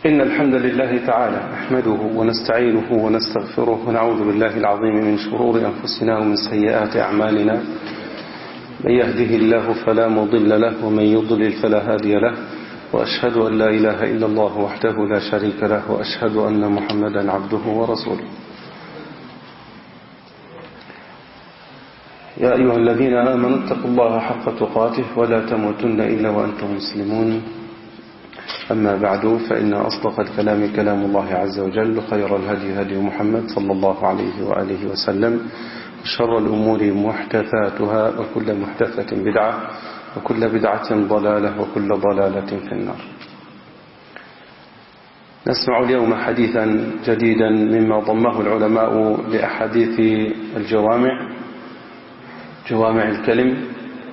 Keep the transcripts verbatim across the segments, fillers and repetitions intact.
إن الحمد لله تعالى نحمده ونستعينه ونستغفره ونعوذ بالله العظيم من شرور أنفسنا ومن سيئات أعمالنا. من يهده الله فلا مضل له ومن يضلل فلا هادي له، وأشهد أن لا إله إلا الله وحده لا شريك له، وأشهد أن محمدا عبده ورسوله. يا أيها الذين آمنوا اتقوا الله حق تقاته ولا تموتن إلا وأنتم مسلمون. أما بعد، فإن أصدق الكلام كلام الله عز وجل، خير الهدي هدي محمد صلى الله عليه وآله وسلم، وشر الأمور محدثاتها، وكل محدثة بدعة، وكل بدعة ضلالة، وكل ضلالة في النار. نسمع اليوم حديثا جديدا مما ضمه العلماء لأحاديث الجوامع، جوامع الكلم،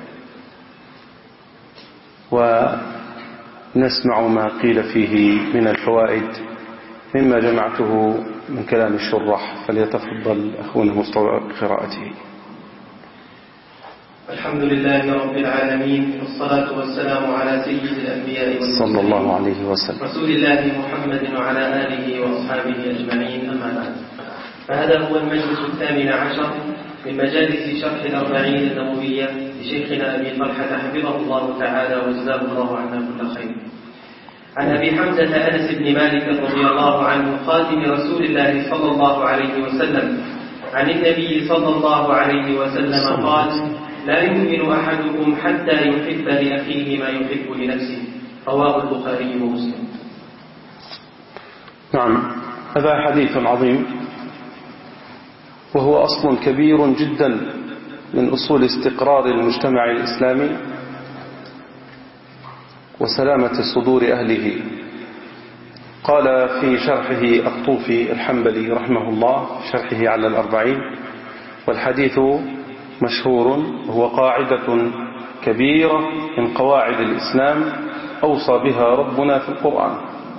ونسمع ما قيل فيه من الفوائد مما جمعته من كلام الشراح. فليتفضل أخونا مستوى قراءته. الحمد لله رب العالمين، والصلاة والسلام على سيد الأنبياء والمرسلين صلى الله عليه وسلم رسول الله محمد وعلى آله وأصحابه أجمعين. أما بعد، فهذا هو المجلس الثامن عشر من مجالس شرح الأربعين النووية لشيخنا أبي طلحة حفظه الله تعالى وجزاه الله عنا كل خير. عن أبي حمزة أنس بن مالك رضي الله عنه خاتم رسول الله صلى الله عليه وسلم عن النبي صلى الله عليه وسلم قال: لا يؤمن أحدكم حتى يحب لأخيه ما يحب لنفسه. رواه البخاري ومسلم. نعم، هذا حديث عظيم، وهو أصل كبير جدا من أصول استقرار المجتمع الإسلامي وسلامة صدور أهله. قال في شرحه الطوفي الحنبلي رحمه الله، شرحه على الأربعين: والحديث مشهور، وهو قاعدة كبيرة من قواعد الإسلام أوصى بها ربنا في القرآن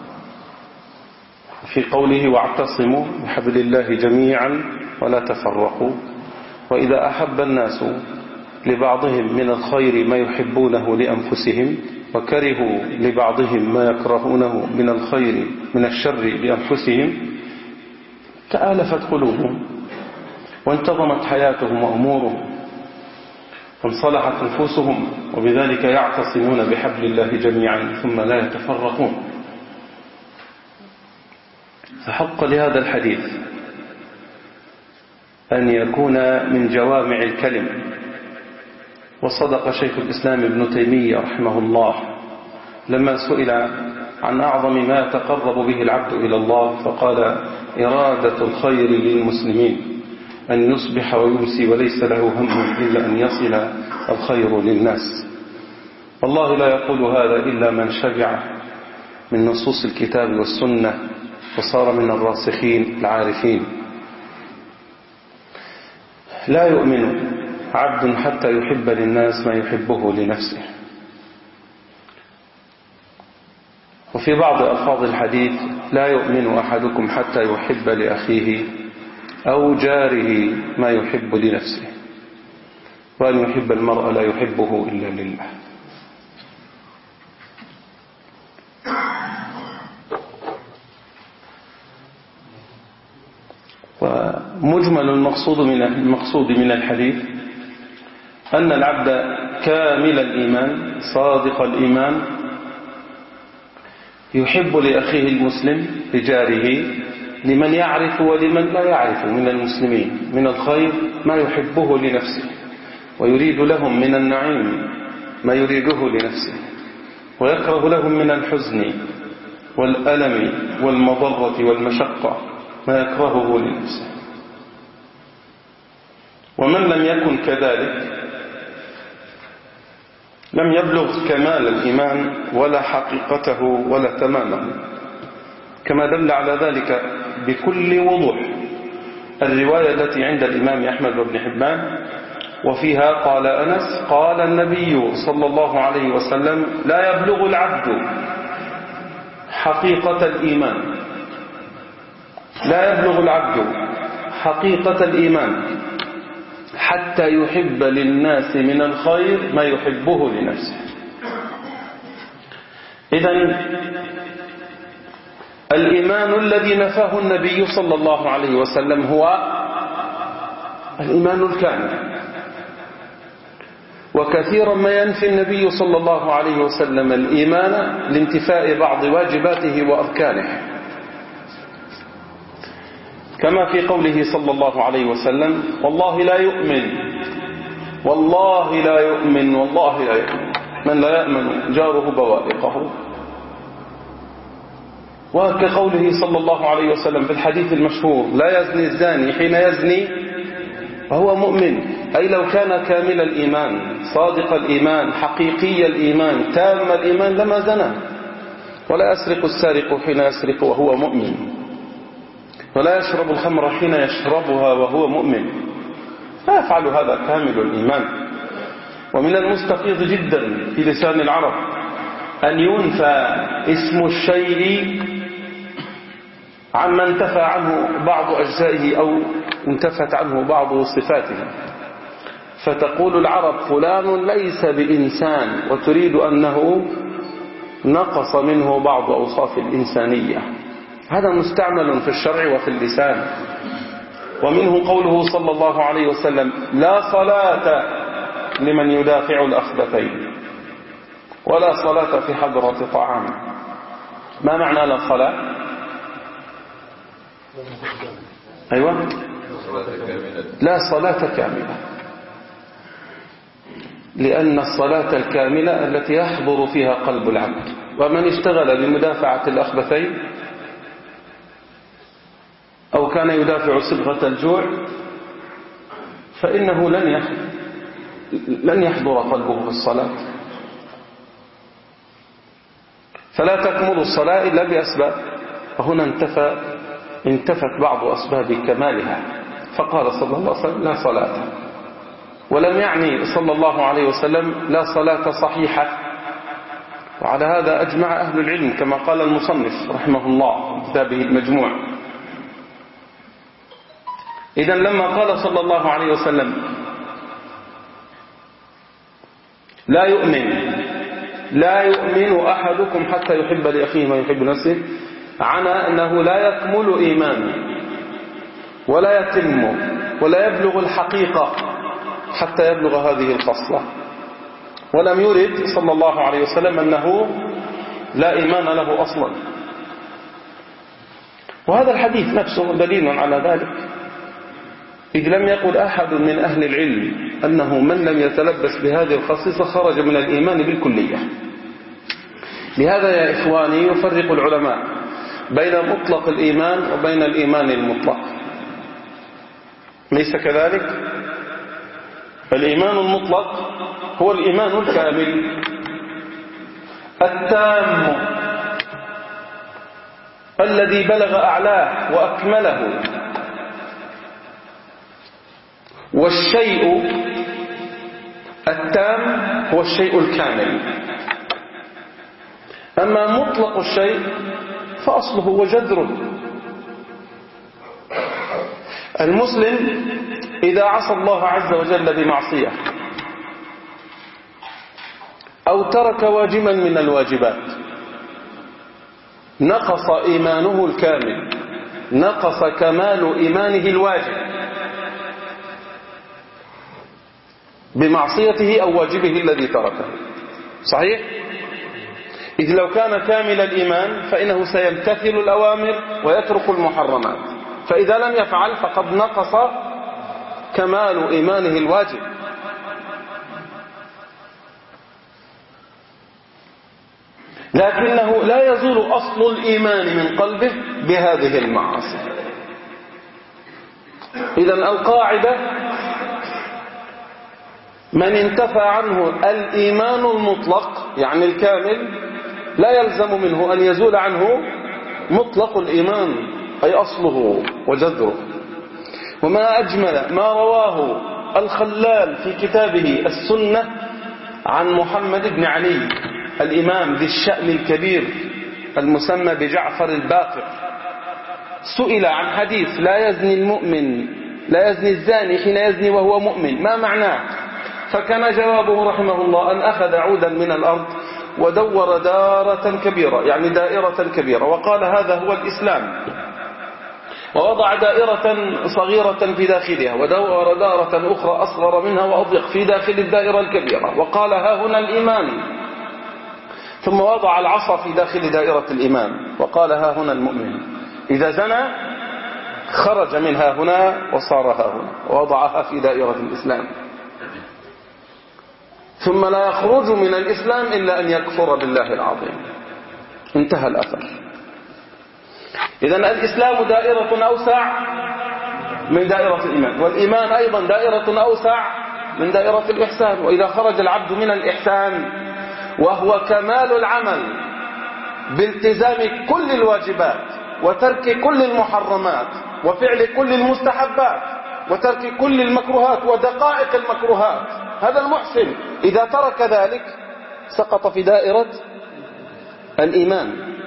في قوله: واعتصموا بحبل الله جميعا ولا تفرقوا. وإذا أحب الناس لبعضهم من الخير ما يحبونه لأنفسهم، وكرهوا لبعضهم ما يكرهونه من الخير من الشر لأنفسهم، تآلفت قلوبهم وانتظمت حياتهم وأمورهم وانصلحت نفوسهم، وبذلك يعتصمون بحبل الله جميعا ثم لا يتفرقون. فحق لهذا الحديث أن يكون من جوامع الكلم. وصدق شيخ الإسلام ابن تيمية رحمه الله لما سئل عن أعظم ما يتقرب به العبد إلى الله، فقال: إرادة الخير للمسلمين، أن يصبح ويمسي وليس له هم إلا أن يصل الخير للناس. والله لا يقول هذا إلا من شبع من نصوص الكتاب والسنة وصار من الراسخين العارفين. لا يؤمن عبد حتى يحب للناس ما يحبه لنفسه. وفي بعض ألفاظ الحديث: لا يؤمن أحدكم حتى يحب لأخيه أو جاره ما يحب لنفسه، وأن يحب المرء لا يحبه إلا لله. ومجمل المقصود من المقصود من الحديث أن العبد كامل الإيمان صادق الإيمان يحب لأخيه المسلم لجاره، لمن يعرف ولمن لا يعرف من المسلمين، من الخير ما يحبه لنفسه، ويريد لهم من النعيم ما يريده لنفسه، ويكره لهم من الحزن والألم والمضرة والمشقة ما يكرهه لنفسه. ومن لم يكن كذلك لم يبلغ كمال الإيمان ولا حقيقته ولا تمامه، كما دل على ذلك بكل وضوح الرواية التي عند الإمام أحمد بن حبان، وفيها قال أنس: قال النبي صلى الله عليه وسلم: لا يبلغ العبد حقيقة الإيمان لا يبلغ العبد حقيقة الإيمان حتى يحب للناس من الخير ما يحبه لنفسه. إذن الإيمان الذي نفاه النبي صلى الله عليه وسلم هو الإيمان الكامل. وكثيرا ما ينفي النبي صلى الله عليه وسلم الإيمان لانتفاء بعض واجباته وأركانه، كما في قوله صلى الله عليه وسلم: والله لا يؤمن والله لا يؤمن والله لا يؤمن من لا يأمن جاره بوائقه. وكقوله صلى الله عليه وسلم في الحديث المشهور: لا يزني الزاني حين يزني وهو مؤمن، أي لو كان كامل الإيمان صادق الإيمان حقيقي الإيمان تام الإيمان لما زنى. ولا يسرق السارق حين يسرق وهو مؤمن، ولا يشرب الخمر حين يشربها وهو مؤمن، لا يفعل هذا كامل الإيمان. ومن المستفيض جدا في لسان العرب أن ينفى اسم الشيء عما انتفى عنه بعض أجزائه أو انتفت عنه بعض صفاته، فتقول العرب: فلان ليس بإنسان، وتريد أنه نقص منه بعض أوصاف الإنسانية. هذا مستعمل في الشرع وفي اللسان. ومنه قوله صلى الله عليه وسلم: لا صلاة لمن يدافع الأخبثين، ولا صلاة في حضرة طعام. ما معنى لا صلاة؟ أيوة، لا صلاة كاملة، لأن الصلاة الكاملة التي يحضر فيها قلب العبد. ومن اشتغل بمدافعة الأخبثين أو كان يدافع صبغة الجوع فإنه لن لن يحضر قلبه في الصلاة. فلا تكمل الصلاة إلا بأسباب، وهنا انتفى انتفت بعض أسباب كمالها، فقال صلى الله عليه وسلم: لا صلاة. ولم يعني صلى الله عليه وسلم لا صلاة صحيحة. وعلى هذا أجمع أهل العلم كما قال المصنف رحمه الله في كتابه المجموع. إذن لما قال صلى الله عليه وسلم: لا يؤمن لا يؤمن أحدكم حتى يحب لأخيه ما يحب نفسه، عنى أنه لا يكمل إيمانه ولا يتم ولا يبلغ الحقيقة حتى يبلغ هذه الخصلة. ولم يرد صلى الله عليه وسلم أنه لا إيمان له أصلا. وهذا الحديث نفسه دليل على ذلك، إذ لم يقل أحد من أهل العلم أنه من لم يتلبس بهذه الخصيصة خرج من الإيمان بالكلية. لهذا يا إخواني يفرق العلماء بين مطلق الإيمان وبين الإيمان المطلق، ليس كذلك؟ الإيمان المطلق هو الإيمان الكامل التام الذي بلغ أعلاه وأكمله. والشيء التام هو الشيء الكامل. أما مطلق الشيء فأصله وجذره. المسلم إذا عصى الله عز وجل بمعصية أو ترك واجبا من الواجبات نقص إيمانه الكامل، نقص كمال إيمانه الواجب بمعصيته أو واجبه الذي تركه. صحيح؟ إذ لو كان كامل الإيمان فإنه سيمتثل الأوامر ويترك المحرمات، فإذا لم يفعل فقد نقص كمال إيمانه الواجب. لكنه لا يزول أصل الإيمان من قلبه بهذه المعاصي. إذن القاعدة: من انتفى عنه الإيمان المطلق يعني الكامل لا يلزم منه أن يزول عنه مطلق الإيمان أي أصله وجذره. وما أجمل ما رواه الخلال في كتابه السنة عن محمد بن علي الإمام ذي الشأن الكبير المسمى بجعفر الباقر. سئل عن حديث لا يزني المؤمن لا يزني الزاني حين يزني وهو مؤمن ما معناه؟ فكان جوابه رحمه الله أن أخذ عودا من الأرض ودور دارة كبيرة، يعني دائرة كبيرة، وقال هذا هو الإسلام، ووضع دائرة صغيرة في داخلها، ودور دارة أخرى أصغر منها وأضيق في داخل الدائرة الكبيرة، وقال ها هنا الإيمان، ثم وضع العصا في داخل دائرة الإيمان وقال ها هنا المؤمن، إذا زنى خرج منها هنا وصار ها هنا، ووضعها في دائرة الإسلام، ثم لا يخرج من الإسلام إلا أن يكفر بالله العظيم. انتهى الأثر. إذن الإسلام دائرة أوسع من دائرة الإيمان، والإيمان أيضا دائرة أوسع من دائرة الإحسان. وإذا خرج العبد من الإحسان وهو كمال العمل بالتزام كل الواجبات وترك كل المحرمات وفعل كل المستحبات وترك كل المكروهات ودقائق المكروهات، هذا المحسن إذا ترك ذلك سقط في دائرة الإيمان.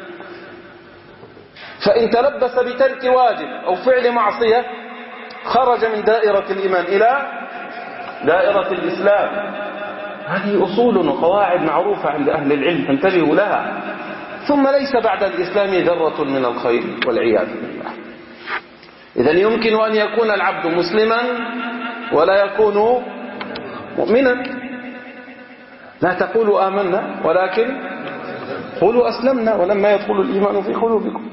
فإن تلبس بترك واجب أو فعل معصية خرج من دائرة الإيمان إلى دائرة الإسلام. هذه أصول وقواعد معروفة عند أهل العلم، فانتبهوا لها. ثم ليس بعد الإسلام ذرة من الخير والعياذ بالله. إذن يمكن أن يكون العبد مسلما ولا يكون مؤمنا. لا تقولوا آمنا ولكن قولوا أسلمنا ولما يدخل الإيمان في قلوبكم.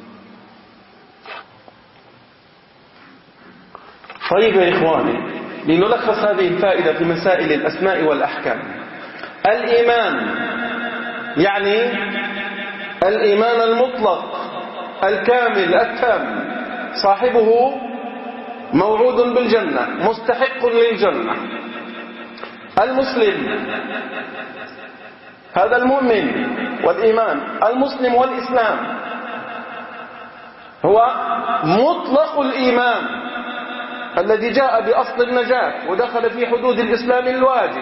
طيب يا إخواني، لنلخص هذه الفائدة في مسائل الأسماء والأحكام. الإيمان يعني الإيمان المطلق الكامل التام، صاحبه موعود بالجنة، مستحق للجنة. المسلم هذا المؤمن والإيمان. المسلم والإسلام هو مطلق الإيمان الذي جاء بأصل النجاة ودخل في حدود الإسلام الواجب،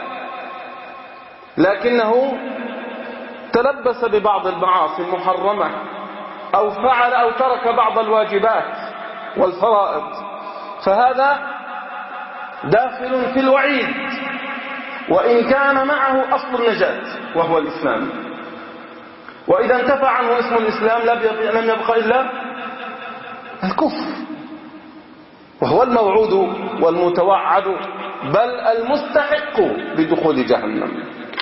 لكنه تلبس ببعض المعاصي المحرمة أو فعل أو ترك بعض الواجبات والفرائض، فهذا داخل في الوعيد وإن كان معه أصل النجاة وهو الإسلام. وإذا انتفى عنه اسم الإسلام لم يبقى إلا الكفر، وهو الموعود والمتوعد بل المستحق بدخول جهنم.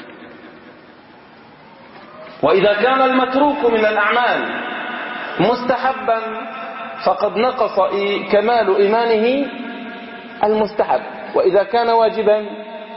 وإذا كان المتروك من الأعمال مستحبا فقد نقص كمال إيمانه المستحب، وإذا كان واجبا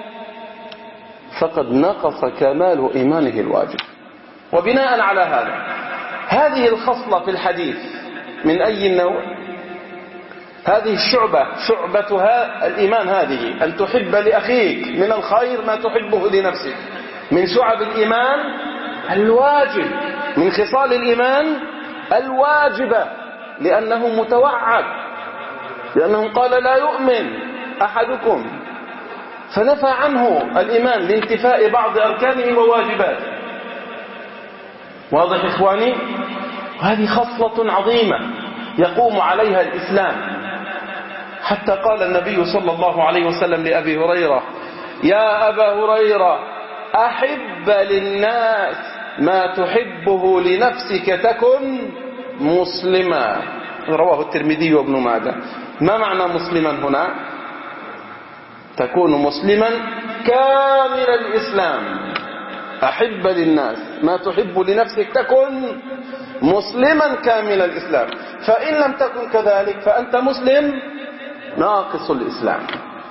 فقد نقص كمال إيمانه الواجب. وبناء على هذا هذه الخصلة في الحديث من أي النوع؟ هذه الشعبة شعبتها الإيمان، هذه أن تحب لأخيك من الخير ما تحبه لنفسك، من شعب الإيمان الواجب، من خصال الإيمان الواجبة، لأنه متوعد، لأنه قال لا يؤمن أحدكم، فنفى عنه الإيمان لانتفاء بعض أركانه وواجباته. واضح إخواني؟ هذه خصلة عظيمة يقوم عليها الإسلام، حتى قال النبي صلى الله عليه وسلم لأبي هريرة: يا أبا هريرة أحب للناس ما تحبه لنفسك تكن مسلما. رواه الترمذي وابن ماجه. ما معنى مسلما هنا؟ تكون مسلما كامل الإسلام. أحب للناس ما تحب لنفسك تكن مسلما كامل الإسلام، فإن لم تكن كذلك فأنت مسلم ناقص الإسلام.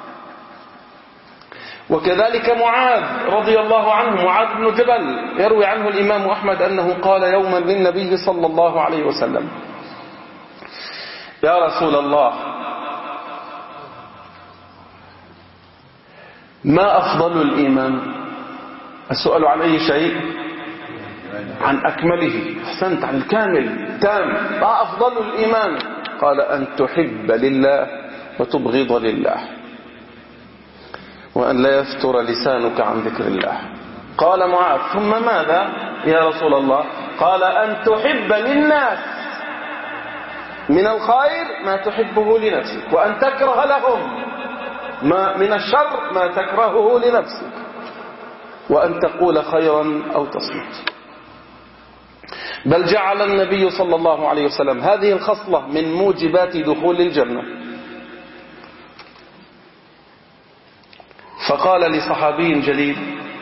وكذلك معاذ رضي الله عنه، معاذ بن جبل، يروي عنه الإمام أحمد أنه قال يوما للنبي صلى الله عليه وسلم: يا رسول الله، ما أفضل الإيمان؟ السؤال عن أي شيء؟ عن أكمله. أحسنت، عن الكامل تام. ما أفضل الإيمان؟ قال: أن تحب لله وتبغض لله، وأن لا يفتر لسانك عن ذكر الله. قال معاذ: ثم ماذا يا رسول الله؟ قال: أن تحب للناس من الخير ما تحبه لنفسك، وأن تكره لهم ما من الشر ما تكرهه لنفسك. وأن تقول خيرا أو تصمت. بل جعل النبي صلى الله عليه وسلم هذه الخصلة من موجبات دخول الجنة، فقال لصحابي جليل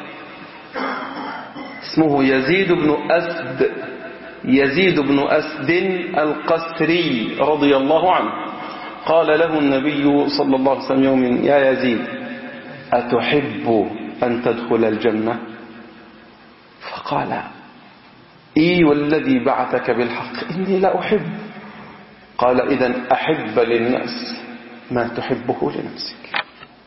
اسمه يزيد بن أسد يزيد بن أسد القسري رضي الله عنه، قال له النبي صلى الله عليه وسلم يوم: يا يزيد أتحب أن تدخل الجنة؟ فقال: إي والذي بعثك بالحق إني لا أحب. قال: إذن أحب للناس ما تحبه لنفسك.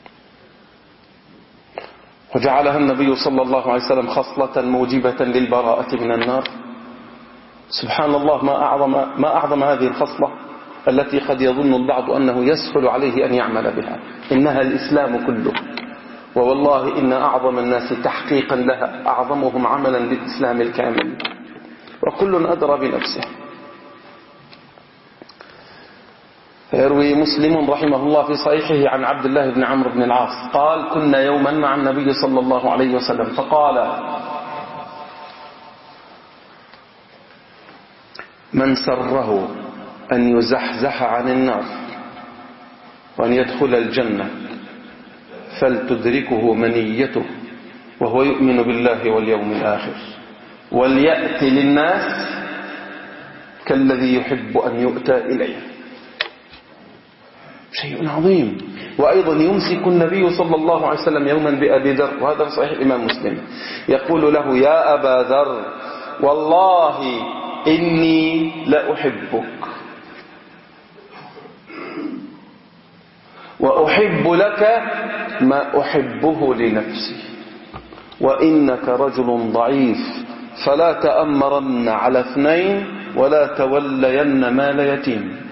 وجعلها النبي صلى الله عليه وسلم خصلة موجبة للبراءة من النار. سبحان الله، ما أعظم, ما أعظم هذه الخصلة التي قد يظن البعض أنه يسهل عليه أن يعمل بها. إنها الإسلام كله، ووالله إن أعظم الناس تحقيقا لها أعظمهم عملا للإسلام الكامل، وكل أدرى بنفسه. يروي مسلم رحمه الله في صحيحه عن عبد الله بن عمرو بن العاص قال: كنا يوما مع النبي صلى الله عليه وسلم فقال: من سره أن يزحزح عن النار وأن يدخل الجنة فلتدركه منيته وهو يؤمن بالله واليوم الآخر، وليأتي للناس كالذي يحب أن يؤتى إليه. شيء عظيم. وأيضا يمسك النبي صلى الله عليه وسلم يوما بأبي ذر، وهذا صحيح الإمام مسلم، يقول له: يا أبا ذر والله إني لأحبك وأحب لك ما أحبه لنفسي، وإنك رجل ضعيف فلا تأمرن على اثنين ولا تولين مال يتيم.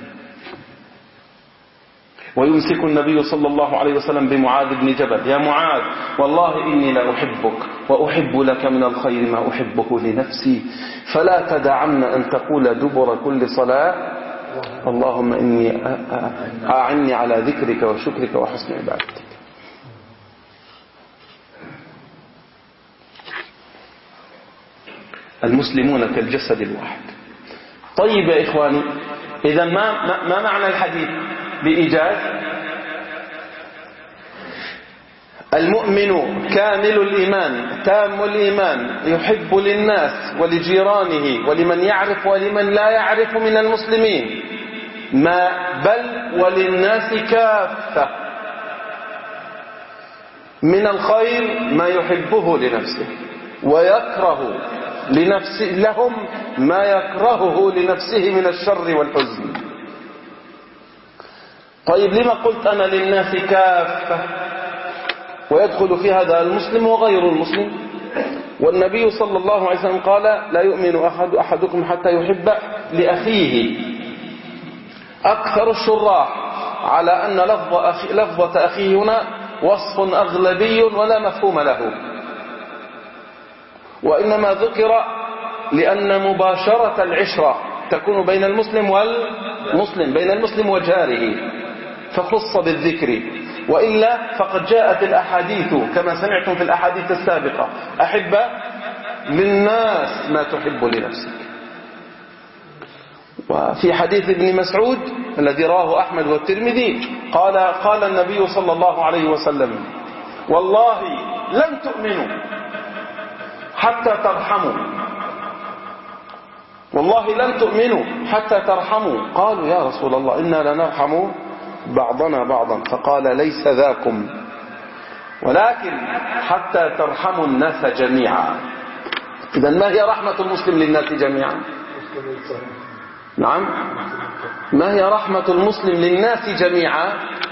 ويمسك النبي صلى الله عليه وسلم بمعاذ بن جبل: يا معاذ والله إني لأحبك وأحب لك من الخير ما أحبه لنفسي، فلا تدعن أن تقول دبر كل صلاة: اللهم إني أعني على ذكرك وشكرك وحسن عبادتك. المسلمون كالجسد الواحد. طيب يا إخواني، إذا ما, ما معنى الحديث بإيجاز؟ المؤمن كامل الإيمان تام الإيمان يحب للناس ولجيرانه ولمن يعرف ولمن لا يعرف من المسلمين ما بل وللناس كافة من الخير ما يحبه لنفسه، ويكره لنفسه لهم ما يكرهه لنفسه من الشر والحزن. طيب لما قلت أنا للناس كافة ويدخل في هذا المسلم وغير المسلم؟ والنبي صلى الله عليه وسلم قال: لا يؤمن أحد أحدكم حتى يحب لأخيه. أكثر الشراح على أن لفظ أخي لفظة أخيه هنا وصف أغلبي ولا مفهوم له، وإنما ذكر لأن مباشرة العشرة تكون بين المسلم والمسلم، بين المسلم وجاره، فخص بالذكر. وإلا فقد جاءت الأحاديث كما سمعتم في الأحاديث السابقة: أحب للناس ما تحب لنفسك. وفي حديث ابن مسعود الذي رواه أحمد والترمذي قال قال النبي صلى الله عليه وسلم: والله لن تؤمنوا حتى ترحموا، والله لن تؤمنوا حتى ترحموا. قالوا: يا رسول الله إنا لنرحم بعضنا بعضا. فقال: ليس ذاكم، ولكن حتى ترحموا الناس جميعا. إذن ما هي رحمة المسلم للناس جميعا؟ نعم، ما هي رحمة المسلم للناس جميعا؟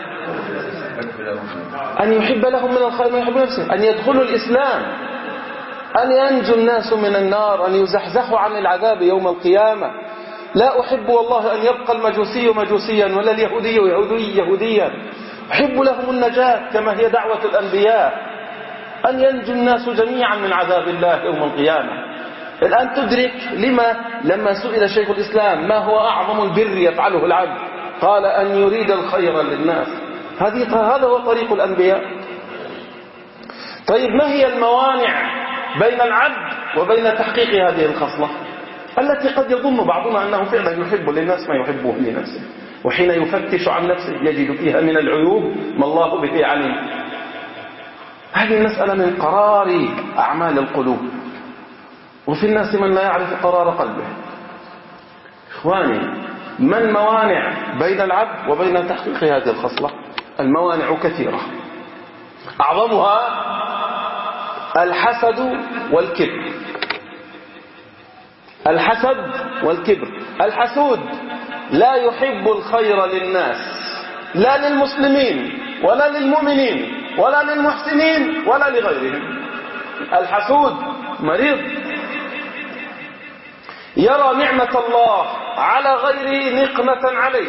أن يحب لهم من الخير ما يحب نفسه، أن يدخلوا الإسلام، أن ينجو الناس من النار، أن يزحزحوا عن العذاب يوم القيامة. لا أحب والله أن يبقى المجوسي مجوسيا ولا اليهودي يهودي يهوديا، أحب لهم النجاة كما هي دعوة الأنبياء، أن ينجو الناس جميعا من عذاب الله يوم القيامة. الآن تدرك لما لما سئل شيخ الإسلام ما هو أعظم البر يفعله العبد، قال: أن يريد الخير للناس. هذه هذا هو طريق الأنبياء. طيب ما هي الموانع بين العبد وبين تحقيق هذه الخصلة التي قد يظن بعضنا أنه فعلا يحب للناس ما يحبه لنفسه، وحين يفتش عن نفسه يجد فيها من العيوب ما الله به عليم. هذه المسألة من قرار أعمال القلوب، وفي الناس من لا يعرف قرار قلبه. إخواني، ما الموانع بين العبد وبين تحقيق هذه الخصلة؟ الموانع كثيرة، أعظمها الحسد والكبر. الحسد والكبر. الحسود لا يحب الخير للناس، لا للمسلمين ولا للمؤمنين ولا للمحسنين ولا لغيرهم. الحسود مريض، يرى نعمة الله على غيره نقمة عليه،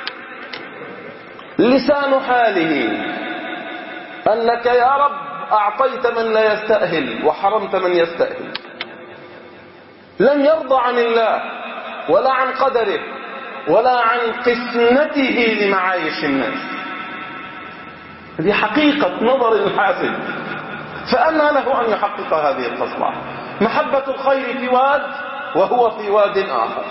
لسان حاله أنك يا رب أعطيت من لا يستأهل وحرمت من يستأهل. لم يرضى عن الله ولا عن قدره ولا عن قسمته لمعايش الناس. هذه حقيقة نظر الحاسد، فأنى له أن يحقق هذه الخصلة. محبة الخير في واد وهو في واد آخر.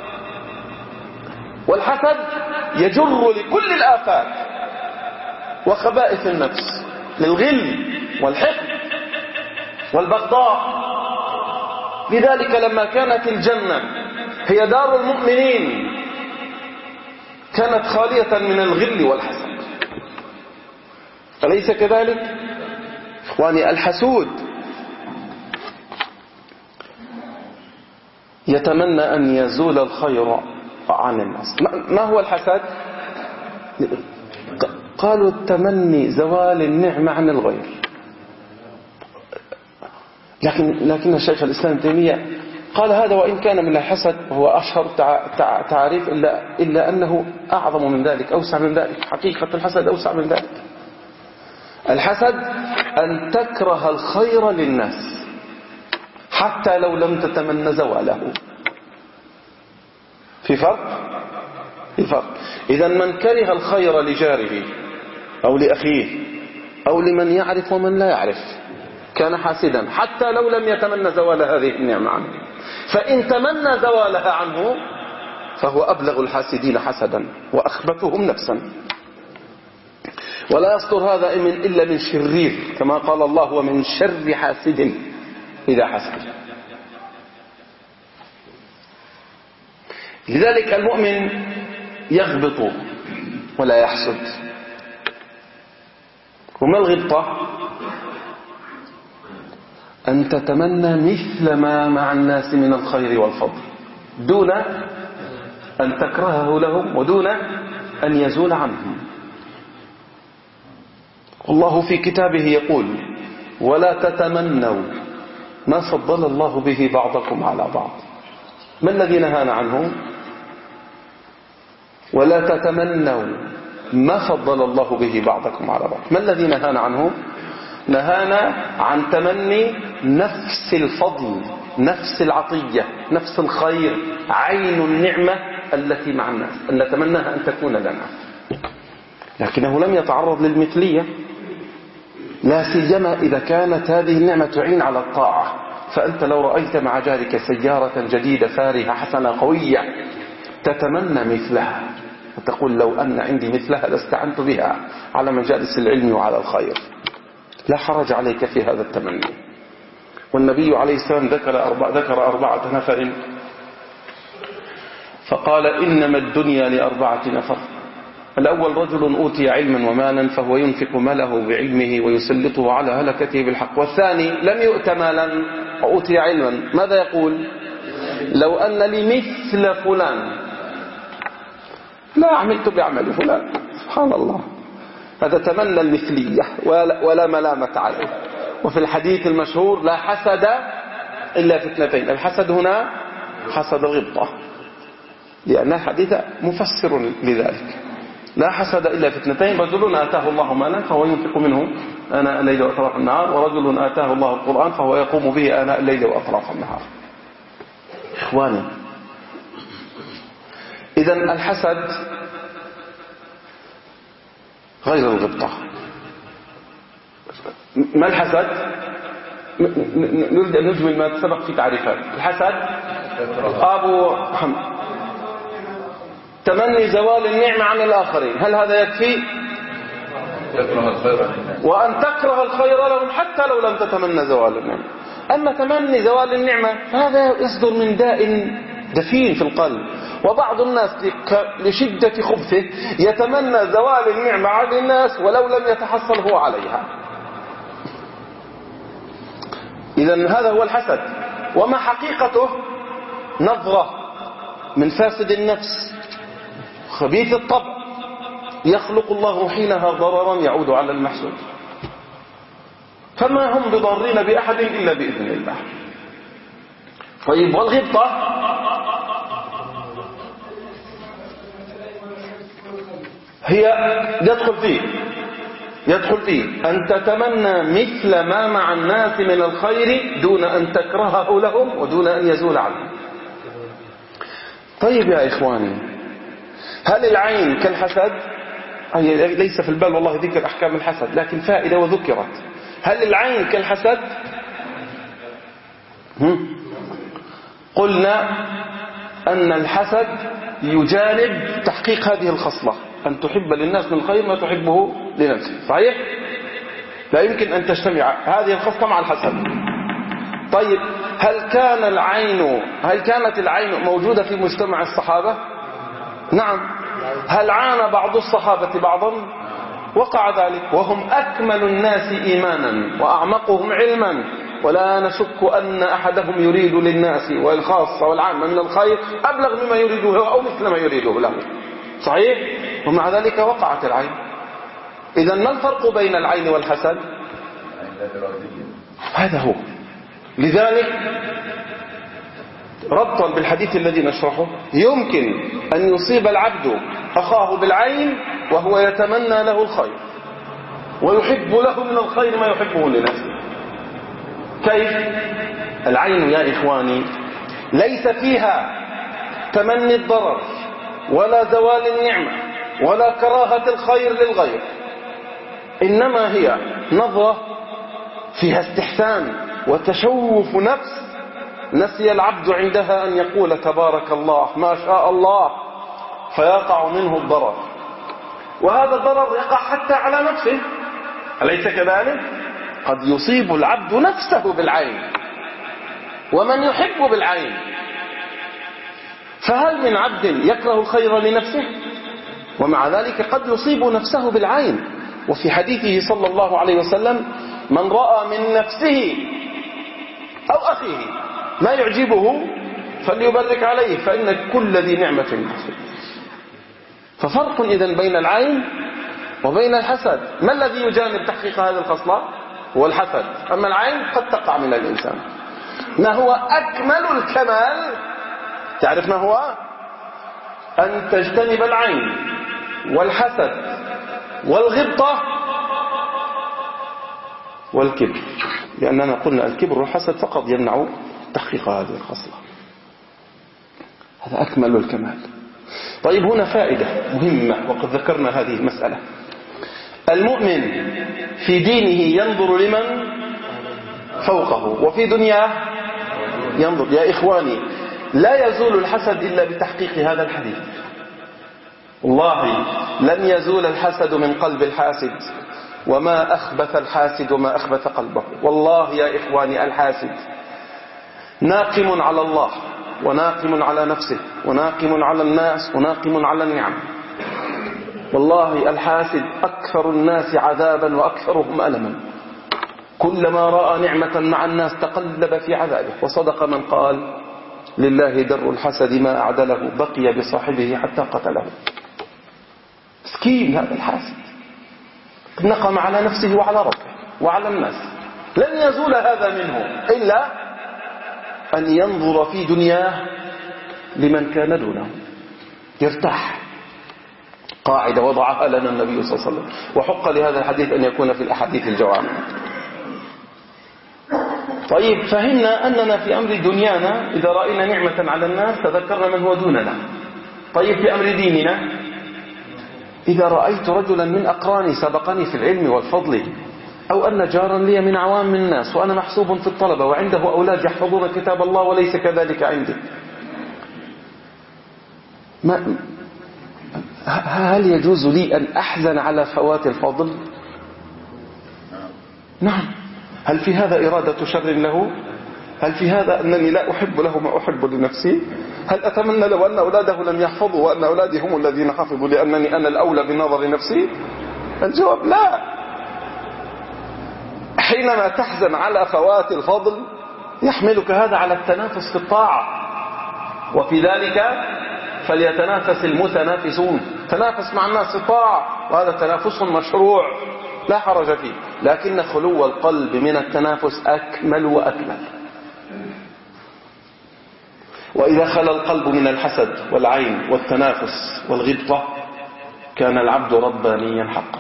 والحسد يجر لكل الآفات وخبائث النفس، للغل والحقد والبغضاء. لذلك لما كانت الجنة هي دار المؤمنين كانت خالية من الغل والحسد. أليس كذلك؟ إخواني، الحسود يتمنى أن يزول الخير عن الناس. ما هو الحسد؟ قالوا التمني زوال النعمة عن الغير. لكن لكن الشيخ الإسلام ابن تيمية قال هذا وإن كان من الحسد وهو أشهر تعريف، إلا, إلا أنه أعظم من ذلك، أوسع من ذلك. حقيقة الحسد أوسع من ذلك. الحسد أن تكره الخير للناس حتى لو لم تتمنى زواله. في فرق؟ في فرق. إذا من كره الخير لجاره أو لأخيه أو لمن يعرف ومن لا يعرف كان حاسدا حتى لو لم يتمنى زوال هذه النعمة عنه. فإن تمنى زوالها عنه فهو أبلغ الحاسدين حسدا وأخبثهم نفسا. ولا يصدر هذا إلا من شرير، كما قال الله ومن شر حاسد إذا حسد. لذلك المؤمن يغبط ولا يحسد. وما الغبطة؟ أن تتمنى مثل ما مع الناس من الخير والفضل دون أن تكرهه لهم ودون أن يزول عنهم. الله في كتابه يقول ولا تتمنوا ما فضل الله به بعضكم على بعض. ما الذي نهانا عنه؟ ولا تتمنوا ما فضل الله به بعضكم على بعض. ما الذي نهانا عنه؟ نهانا عن تمني نفس الفضل، نفس العطية، نفس الخير، عين النعمة التي مع الناس، أن نتمناها أن تكون لنا. لكنه لم يتعرض للمثلية، لا سيما إذا كانت هذه النعمة تعين على الطاعة. فأنت لو رأيت مع جارك سيارة جديدة فارهة حسنة قوية تتمنى مثلها وتقول لو أن عندي مثلها لاستعنت بها على مجالس العلم وعلى الخير. لا حرج عليك في هذا التمني. والنبي عليه السلام ذكر أربعة, ذكر أربعة نفر فقال إنما الدنيا لأربعة نفر. الأول رجل أوتي علما ومالا فهو ينفق ماله بعلمه ويسلطه على هلكته بالحق. والثاني لم يؤت مالا وأوتي علما، ماذا يقول؟ لو أن لي مثل فلان لا عملت بعمل فلان. سبحان الله، هذا تمنى المثلية ولا ملامة عليه. وفي الحديث المشهور لا حسد إلا في اثنتين. الحسد هنا حسد الغبطة، لأن الحديث مفسر لذلك. لا حسد إلا في اثنتين: رجل آتاه الله مالا فهو ينفق منه آناء الليل وأطراف النهار، ورجل آتاه الله القرآن فهو يقوم به آناء الليل وأطراف النهار. إخواني، إذن الحسد غير الغبطة. ما الحسد؟ نريد أن نجمل ما سبق في تعريفات الحسد. أبو محمد تمني زوال النعمة عن الآخرين، هل هذا يكفي؟ وأن تكره الخير لهم حتى لو لم تتمنى زوال النعمة. أما تمني زوال النعمة فهذا يصدر من داء دفين في القلب، وبعض الناس لشدة خبثه يتمنى زوال النعمة عن الناس ولو لم يتحصل هو عليها. إذن هذا هو الحسد. وما حقيقته؟ نظرة من فاسد النفس خبيث الطبع يخلق الله حينها ضررا يعود على المحسود، فما هم بضارين بأحد إلا بإذن الله. طيب والغبطة؟ هي يدخل فيه يدخل فيه أن تتمنى مثل ما مع الناس من الخير دون أن تكرهه لهم ودون أن يزول عنهم. طيب يا إخواني، هل العين كالحسد؟ ليس في البال والله ذكر أحكام الحسد، لكن فائدة وذكرت. هل العين كالحسد؟ قلنا أن الحسد يجانب تحقيق هذه الخصلة، أن تحب للناس من الخير ما تحبه لنفسك. صحيح؟ لا يمكن أن تجتمع هذه الخصلة مع الحسد. طيب هل كان العين هل كانت العين موجودة في مجتمع الصحابة؟ نعم. هل عانى بعض الصحابة بعضا؟ وقع ذلك، وهم أكمل الناس إيمانا وأعمقهم علما، ولا نشك أن أحدهم يريد للناس والخاصة والعامة من الخير أبلغ مما يريده أو مثل ما يريده له. صحيح؟ ومع ذلك وقعت العين. إذن ما الفرق بين العين والحسد؟ هذا هو. لذلك ربطا بالحديث الذي نشرحه، يمكن أن يصيب العبد أخاه بالعين وهو يتمنى له الخير ويحب له من الخير ما يحبه لنفسه. كيف؟ العين يا إخواني ليس فيها تمني الضرر ولا زوال النعمة ولا كراهة الخير للغير، إنما هي نظرة فيها استحسان وتشوف نفس، نسي العبد عندها أن يقول تبارك الله ما شاء الله، فيقع منه الضرر. وهذا الضرر يقع حتى على نفسه، أليس كذلك؟ قد يصيب العبد نفسه بالعين ومن يحب بالعين. فهل من عبد يكره الخير لنفسه؟ ومع ذلك قد يصيب نفسه بالعين. وفي حديثه صلى الله عليه وسلم: من رأى من نفسه أو أخيه ما يعجبه فليبرك عليه فإن كل ذي نعمة محسود. ففرق إذن بين العين وبين الحسد. ما الذي يجانب تحقيق هذه الخصلة؟ هو الحسد. أما العين قد تقع من الإنسان. ما هو أكمل الكمال؟ تعرف ما هو؟ أن تجتنب العين والحسد والغبطة والكبر، لأننا قلنا الكبر والحسد فقط يمنع تحقيق هذه الخصلة. هذا أكمل الكمال. طيب هنا فائدة مهمة وقد ذكرنا هذه المسألة. المؤمن في دينه ينظر لمن فوقه وفي دنياه ينظر. يا إخواني لا يزول الحسد إلا بتحقيق هذا الحديث. والله لن يزول الحسد من قلب الحاسد، وما أخبث الحاسد وما أخبث قلبه. والله يا إخواني الحاسد ناقم على الله وناقم على نفسه وناقم على الناس وناقم على النعم. والله الحاسد أكثر الناس عذابا وأكثرهم ألما. كلما رأى نعمة مع الناس تقلب في عذابه. وصدق من قال: لله در الحسد ما أعدله، بقي بصاحبه حتى قتله. مسكين هذا الحاسد، نقم على نفسه وعلى ربه وعلى الناس. لن يزول هذا منه إلا أن ينظر في دنياه لمن كان دونه يرتاح. قاعدة وضعها لنا النبي صلى الله عليه وسلم، وحق لهذا الحديث أن يكون في الأحاديث الجوامع. طيب فهمنا أننا في أمر دنيانا إذا رأينا نعمة على الناس تذكرنا من هو دوننا. طيب في أمر ديننا إذا رأيت رجلا من أقراني سبقني في العلم والفضل أو أن جارا لي من عوام الناس وأنا محسوب في الطلبة وعنده أولاد يحفظون كتاب الله وليس كذلك عندي، ما هل يجوز لي أن أحزن على فوات الفضل؟ نعم. هل في هذا إرادة شر له؟ هل في هذا أنني لا أحب له ما أحب لنفسي؟ هل أتمنى لو أن أولاده لم يحفظوا وأن أولادي هم الذين حفظوا لأنني أنا الأولى بنظر نفسي؟ الجواب لا. حينما تحزن على فوات الفضل يحملك هذا على التنافس في الطاعة، وفي ذلك فليتنافس المتنافسون. تنافس مع الناس في الطاعة، وهذا تنافس مشروع لا حرج فيه، لكن خلو القلب من التنافس أكمل وأكمل. وإذا خلى القلب من الحسد والعين والتنافس والغبطة كان العبد ربانيا حقا،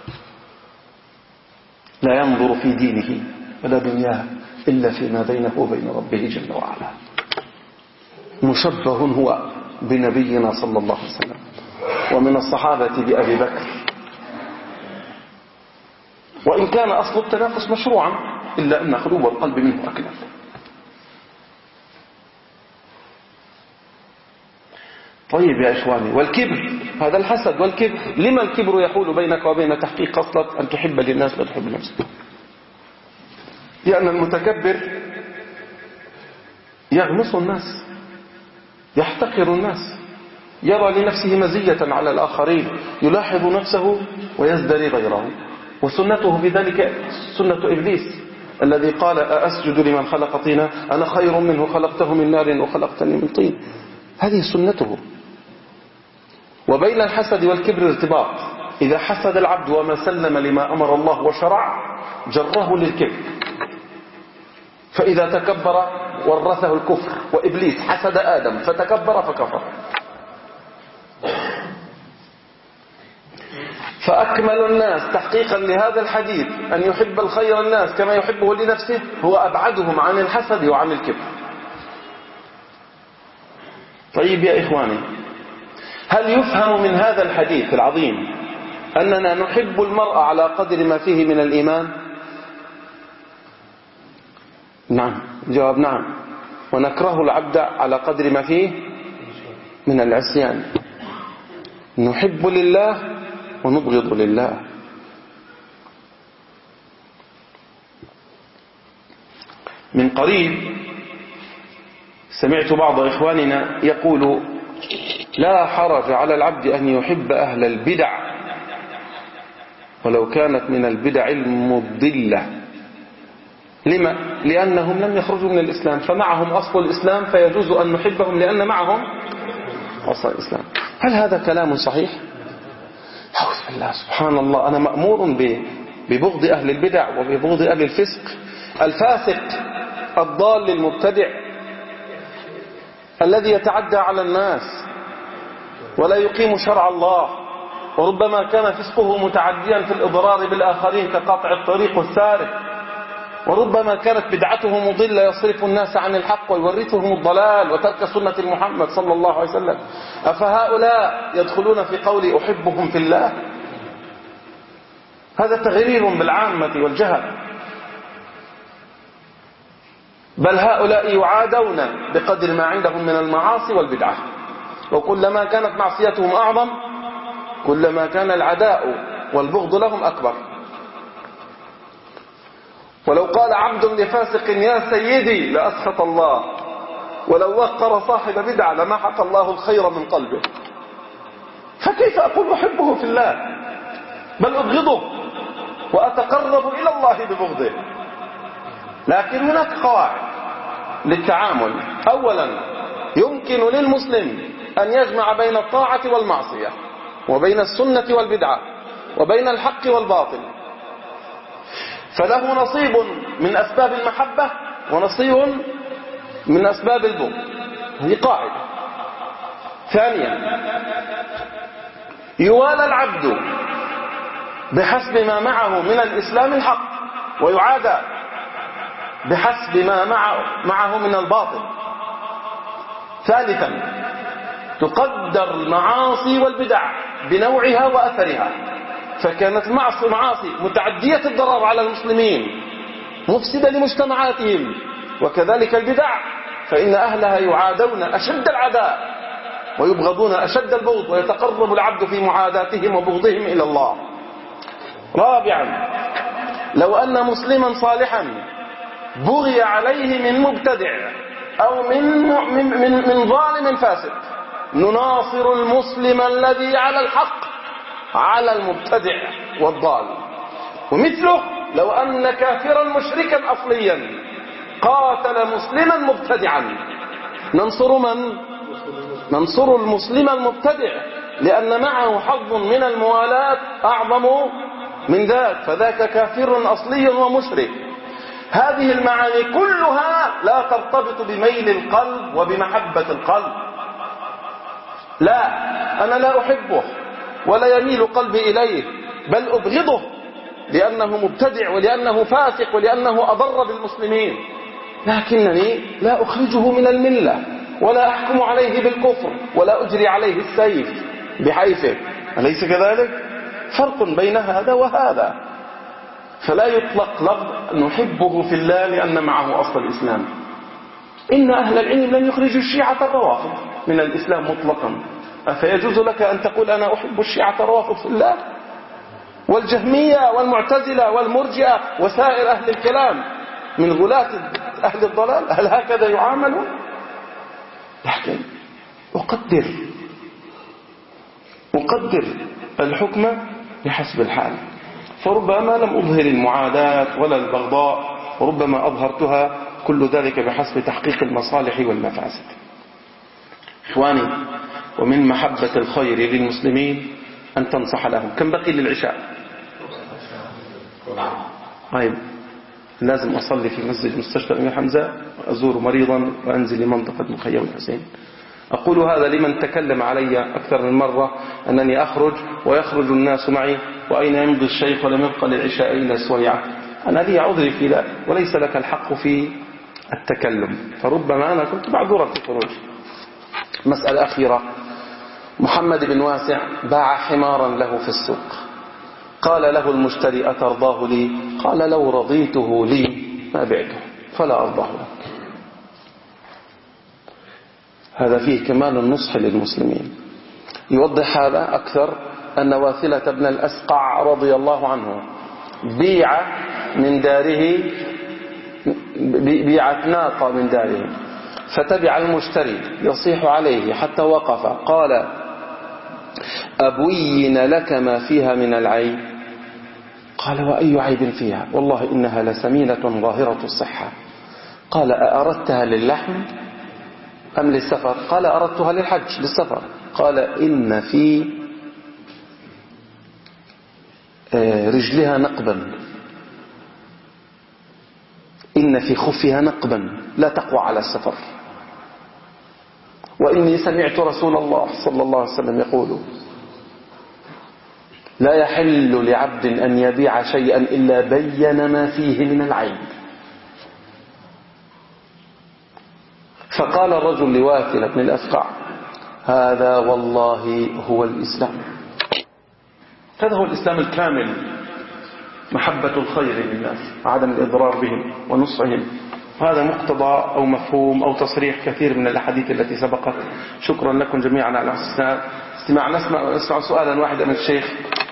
لا ينظر في دينه ولا دنياه إلا فيما بينه وبين ربه جل وعلا. مشبه هو بنبينا صلى الله عليه وسلم، ومن الصحابة بأبي بكر، وإن كان أصل التنافس مشروعا إلا أن خلو القلب منه أكمل. طيب يا إخواني، والكبر، هذا الحسد والكبر. لما الكبر يحول بينك وبين تحقيق خصلة أن تحب للناس لا تحب لنفسك؟ لأن المتكبر يغمص الناس، يحتقر الناس، يرى لنفسه مزية على الآخرين، يلاحظ نفسه ويزدري غيره. وسنته في ذلك سنة إبليس الذي قال أأسجد لمن خلق طينا أنا خير منه خلقته من نار وخلقتني من طين. هذه سنته. وبين الحسد والكبر ارتباط. إذا حسد العبد وما سلم لما أمر الله وشرع جره للكبر، فإذا تكبر ورثه الكفر. وإبليس حسد آدم فتكبر فكفر. فأكمل الناس تحقيقا لهذا الحديث أن يحب الخير الناس كما يحبه لنفسه هو أبعدهم عن الحسد وعن الكبر. طيب يا إخواني، هل يفهم من هذا الحديث العظيم أننا نحب المرء على قدر ما فيه من الإيمان؟ نعم، جواب نعم. ونكره العبد على قدر ما فيه من العصيان. نحب لله ونبغض لله. من قريب سمعت بعض إخواننا يقول لا حرج على العبد أن يحب أهل البدع ولو كانت من البدع المضلة. لما؟ لأنهم لم يخرجوا من الإسلام، فمعهم أصل الإسلام فيجوز أن نحبهم لأن معهم أصل الإسلام. هل هذا كلام صحيح؟ أعوذ بالله، سبحان الله. أنا مأمور ببغض أهل البدع وببغض أهل الفسق. الفاسق الضال المبتدع الذي يتعدى على الناس ولا يقيم شرع الله، وربما كان فسقه متعديا في الإضرار بالآخرين كقاطع الطريق والسارق، وربما كانت بدعته مضلة يصرف الناس عن الحق ويورثهم الضلال وترك سنة محمد صلى الله عليه وسلم. أفهؤلاء يدخلون في قول أحبهم في الله؟ هذا تغرير بالعامة والجهل. بل هؤلاء يعادون بقدر ما عندهم من المعاصي والبدعة، وكلما كانت معصيتهم أعظم كلما كان العداء والبغض لهم أكبر. ولو قال عبد لفاسق يا سيدي لأسخط الله، ولو وقر صاحب بدعة لمحق الله الخير من قلبه. فكيف أقول أحبه في الله بل أبغضه وأتقرب إلى الله ببغضه؟ لكن هناك قواعد للتعامل. أولا، يمكن للمسلم أن يجمع بين الطاعة والمعصية، وبين السنة والبدعة، وبين الحق والباطل، فله نصيب من أسباب المحبة ونصيب من أسباب البغض. هذه قاعدة. ثانيا، يوالى العبد بحسب ما معه من الإسلام الحق، ويعادى بحسب ما معه من الباطل. ثالثا، تقدر المعاصي والبدع بنوعها وأثرها، فكانت معاصي متعدية الضرر على المسلمين مفسدة لمجتمعاتهم. وكذلك البدع فإن أهلها يعادون أشد العداء ويبغضون أشد البغض، ويتقرب العبد في معاداتهم وبغضهم إلى الله. رابعا، لو أن مسلما صالحا بغي عليه من مبتدع أو من, من, من, من ظالم فاسد، نناصر المسلم الذي على الحق على المبتدع والضال. ومثله لو أن كافرا مشركا أصليا قاتل مسلما مبتدعا، ننصر من؟ ننصر المسلم المبتدع، لأن معه حظ من الموالاة أعظم من ذاك، فذاك كافر أصلي ومشرك. هذه المعاني كلها لا ترتبط بميل القلب وبمحبة القلب. لا، أنا لا أحبه ولا يميل قلبي إليه، بل أبغضه لأنه مبتدع ولأنه فاسق ولأنه أضر بالمسلمين، لكنني لا أخرجه من الملة ولا أحكم عليه بالكفر ولا أجري عليه السيف بحيثه. أليس كذلك؟ فرق بين هذا وهذا. فلا يطلق لفظ نحبه في الله لأن معه أصل الإسلام. إن أهل العلم لم يخرجوا الشيعة الروافض من الإسلام مطلقا، أفيجوز لك أن تقول أنا أحب الشيعة الروافض في الله؟ والجهمية والمعتزلة والمرجئة وسائر أهل الكلام من غلاة أهل الضلال، هل هكذا يعاملون؟ لكن أقدر أقدر الحكم بحسب الحال، فربما لم أظهر المعاداة ولا البغضاء، وربما أظهرتها، كل ذلك بحسب تحقيق المصالح والمفاسد. إخواني، ومن محبة الخير للمسلمين أن تنصح لهم. كم بقي للعشاء؟ طيب، لازم أصلي في مسجد مستشفى الأمير حمزة وأزور مريضا وأنزل لمنطقة مخيم الحسين. أقول هذا لمن تكلم علي أكثر من مرة أنني أخرج ويخرج الناس معي، وأين يمضي الشيخ ولم يبقى للعشاء إلا سويعة. أنا لي عذري في ذلك وليس لك الحق في التكلم، فربما أنا كنت معذورا في الخروج. مسألة أخيرة، محمد بن واسع باع حمارا له في السوق، قال له المشتري أترضاه لي؟ قال لو رضيته لي ما بعته فلا أرضاه لك. هذا فيه كمال النصح للمسلمين. يوضح هذا أكثر أن واثلة بن الأسقع رضي الله عنه بيع من داره، بيعت ناقة من داره، فتبع المشتري يصيح عليه حتى وقف، قال أبين لك ما فيها من العيب؟ قال وأي عيب فيها؟ والله إنها لسمينة ظاهرة الصحة. قال أأردتها للحم أم للسفر؟ قال أردتها للحج للسفر. قال إن في رجلها نقبا، إن في خفها نقبا لا تقوى على السفر، وإني سمعت رسول الله صلى الله عليه وسلم يقول لا يحل لعبد أن يبيع شيئا إلا بين ما فيه من العيب. فقال الرجل لواثلة بن الأسقع هذا والله هو الإسلام، هذا هو الإسلام الكامل، محبة الخير للناس وعدم الإضرار بهم ونصحهم. هذا مقتضى أو مفهوم أو تصريح كثير من الأحاديث التي سبقت. شكرا لكم جميعا على استماع. نسمع, نسمع سؤالا واحدا من الشيخ.